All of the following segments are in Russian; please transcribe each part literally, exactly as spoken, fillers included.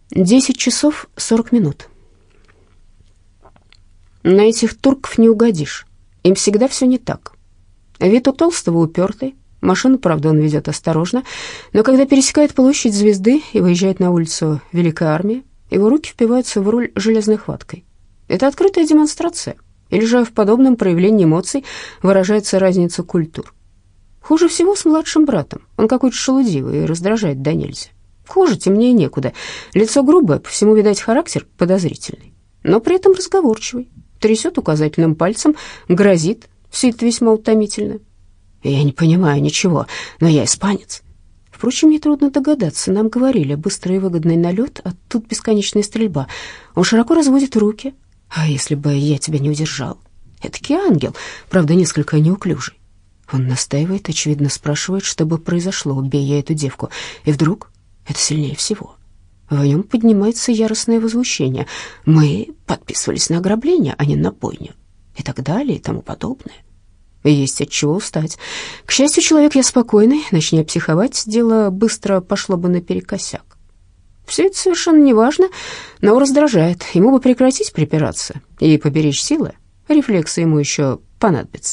Десять часов сорок минут. На этих турков не угодишь. Им всегда все не так. Вид у Толстого упертый. Машину, правда, он ведет осторожно. Но когда пересекает площадь Звезды и выезжает на улицу Великой Армии, его руки впиваются в руль железной хваткой. Это открытая демонстрация. Или же в подобном проявлении эмоций выражается разница культур. Хуже всего с младшим братом. Он какой-то шелудивый и раздражает до нельзя. Хуже, темнее некуда. Лицо грубое, по всему, видать, характер подозрительный. Но при этом разговорчивый. Трясет указательным пальцем, грозит. Все это весьма утомительно. Я не понимаю ничего, но я испанец. Впрочем, нетрудно догадаться. Нам говорили, быстрый и выгодный налет, а тут бесконечная стрельба. Он широко разводит руки. А если бы я тебя не удержал? Этакий ангел, правда, несколько неуклюжий. Он настаивает, очевидно, спрашивает, что бы произошло, убей я эту девку. И вдруг... Это сильнее всего. В нем поднимается яростное возмущение. Мы подписывались на ограбление, а не на бойню. И так далее, и тому подобное. Есть от чего устать. К счастью, человек я спокойный. Начни психовать, дело быстро пошло бы наперекосяк. Все это совершенно неважно, но раздражает. Ему бы прекратить припираться и поберечь силы. Рефлексы ему еще понадобятся.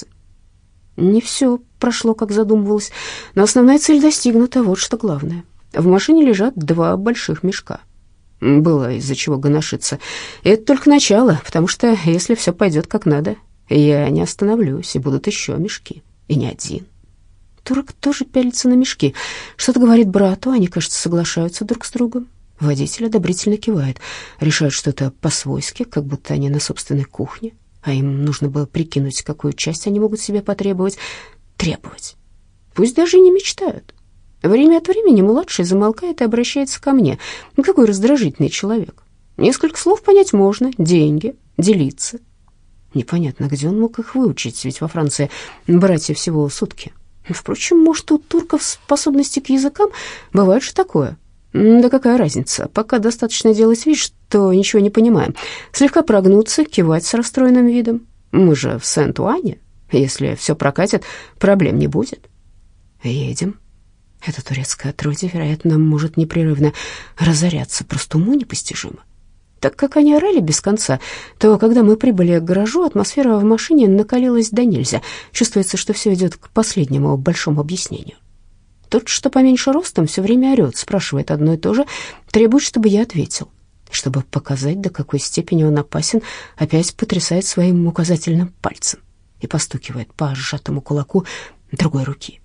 Не все прошло, как задумывалось, но основная цель достигнута, вот что главное. В машине лежат два больших мешка. Было из-за чего гоношиться. И это только начало, потому что, если все пойдет как надо, я не остановлюсь, и будут еще мешки. И не один. Турок тоже пялится на мешки. Что-то говорит брату, они, кажется, соглашаются друг с другом. Водитель одобрительно кивает. Решают что-то по-свойски, как будто они на собственной кухне. А им нужно было прикинуть, какую часть они могут себе потребовать. Требовать. Пусть даже и не мечтают. Время от времени младший замолкает и обращается ко мне. Какой раздражительный человек. Несколько слов понять можно. Деньги, делиться. Непонятно, где он мог их выучить, ведь во Франции братья всего сутки. Впрочем, может, у турков способности к языкам, бывает же такое. Да какая разница, пока достаточно делать вид, что ничего не понимаем. Слегка прогнуться, кивать с расстроенным видом. Мы же в Сент-Уане. Если все прокатит, проблем не будет. Едем. Это турецкое отродье, вероятно, может непрерывно разоряться, просто уму непостижимо. Так как они орали без конца, то, когда мы прибыли к гаражу, атмосфера в машине накалилась до нельзя. Чувствуется, что все идет к последнему большому объяснению. Тот, что поменьше ростом, все время орет, спрашивает одно и то же, требует, чтобы я ответил. Чтобы показать, до какой степени он опасен, опять потрясает своим указательным пальцем и постукивает по сжатому кулаку другой руки.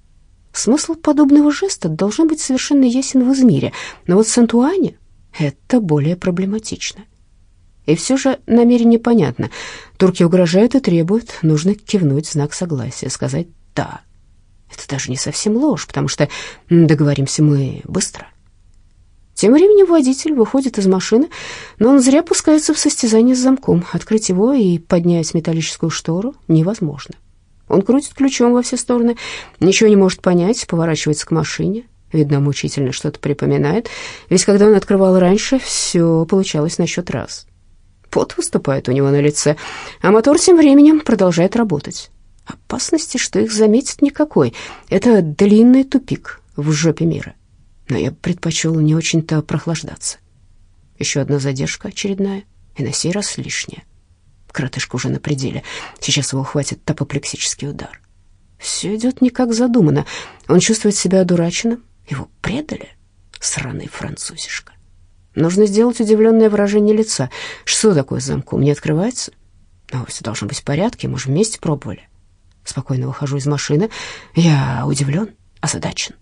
Смысл подобного жеста должен быть совершенно ясен в Измире, но вот в Сент-Уане это более проблематично. И все же намерение понятно. Турки угрожают и требуют, нужно кивнуть в знак согласия, сказать «да». Это даже не совсем ложь, потому что договоримся мы быстро. Тем временем водитель выходит из машины, но он зря пускается в состязание с замком. Открыть его и поднять металлическую штору невозможно. Он крутит ключом во все стороны, ничего не может понять, поворачивается к машине. Видно, мучительно что-то припоминает, ведь когда он открывал раньше, все получалось на счет раз. Пот выступает у него на лице, а мотор тем временем продолжает работать. Опасности, что их заметят, никакой. Это длинный тупик в жопе мира. Но я предпочел не очень-то прохлаждаться. Еще одна задержка очередная, и на сей раз лишняя. Коротышка уже на пределе. Сейчас его хватит апоплексический удар. Все идет не как задумано. Он чувствует себя одураченным. Его предали? Сраный французишка. Нужно сделать удивленное выражение лица. Что такое с замком? Не открывается? Ну, все должно быть в порядке, мы же вместе пробовали. Спокойно выхожу из машины. Я удивлен, озадачен.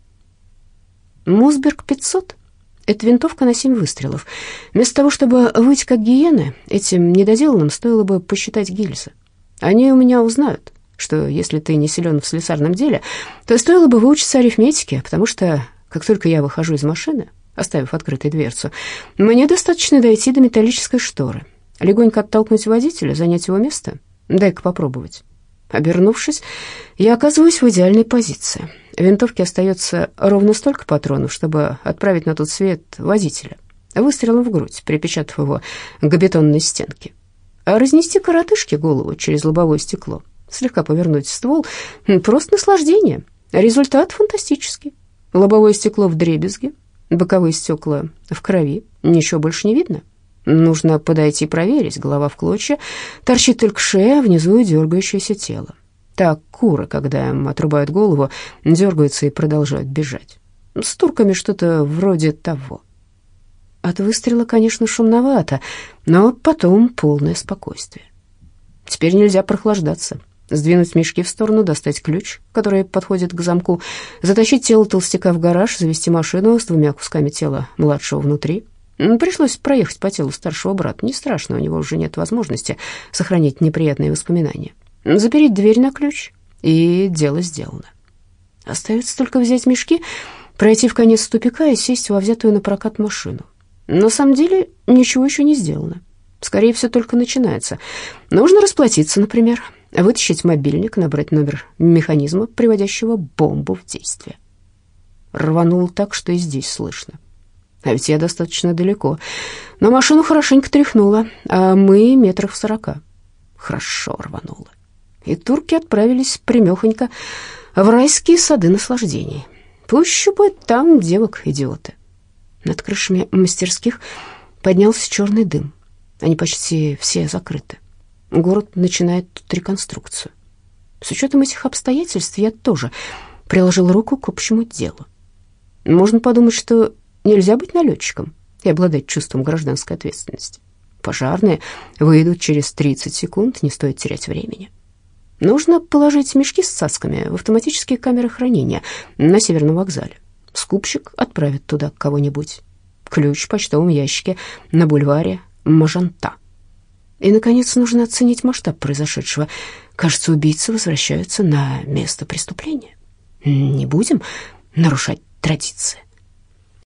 Мосберг пятьсот — это винтовка на семь выстрелов. Вместо того, чтобы выть как гиены, этим недоделанным стоило бы посчитать гильзы. Они у меня узнают, что если ты не силен в слесарном деле, то стоило бы выучиться арифметике, потому что, как только я выхожу из машины, оставив открытой дверцу, мне достаточно дойти до металлической шторы, легонько оттолкнуть водителя, занять его место, дай-ка попробовать. Обернувшись, я оказываюсь в идеальной позиции. В винтовке остается ровно столько патронов, чтобы отправить на тот свет водителя выстрелом в грудь, припечатав его к бетонной стенке. А разнести коротышке голову через лобовое стекло, слегка повернуть ствол — просто наслаждение. Результат фантастический. Лобовое стекло вдребезги, Боковые стекла в крови, ничего больше не видно. Нужно подойти проверить, голова в клочья, торчит только шея, а внизу дергающееся тело. Так куры, когда им отрубают голову, дергаются и продолжают бежать. С турками что-то вроде того. От выстрела, конечно, шумновато, но потом полное спокойствие. Теперь нельзя прохлаждаться. Сдвинуть мешки в сторону, достать ключ, который подходит к замку, затащить тело толстяка в гараж, завести машину с двумя кусками тела младшего внутри. Пришлось проехать по телу старшего брата. Не страшно, у него уже нет возможности сохранить неприятные воспоминания. Запереть дверь на ключ, и дело сделано. Остается только взять мешки, пройти в конец тупика и сесть во взятую на прокат машину. На самом деле ничего еще не сделано. Скорее всего, только начинается. Нужно расплатиться, например, вытащить мобильник, набрать номер механизма, приводящего бомбу в действие. Рвануло так, что и здесь слышно. А ведь я достаточно далеко. Но машину хорошенько тряхнуло, а мы метрах в сорока. Хорошо рвануло. И турки отправились примехонько в райские сады наслаждений. Пусть щупают там девок-идиоты. Над крышами мастерских поднялся черный дым. Они почти все закрыты. Город начинает тут реконструкцию. С учетом этих обстоятельств я тоже приложил руку к общему делу. Можно подумать, что нельзя быть налетчиком и обладать чувством гражданской ответственности. Пожарные выйдут через тридцать секунд, не стоит терять времени. Нужно положить мешки с цацками в автоматические камеры хранения на Северном вокзале. Скупщик отправит туда кого-нибудь. Ключ в почтовом ящике на бульваре Мажанта. И, наконец, нужно оценить масштаб произошедшего. Кажется, убийцы возвращаются на место преступления. Не будем нарушать традиции.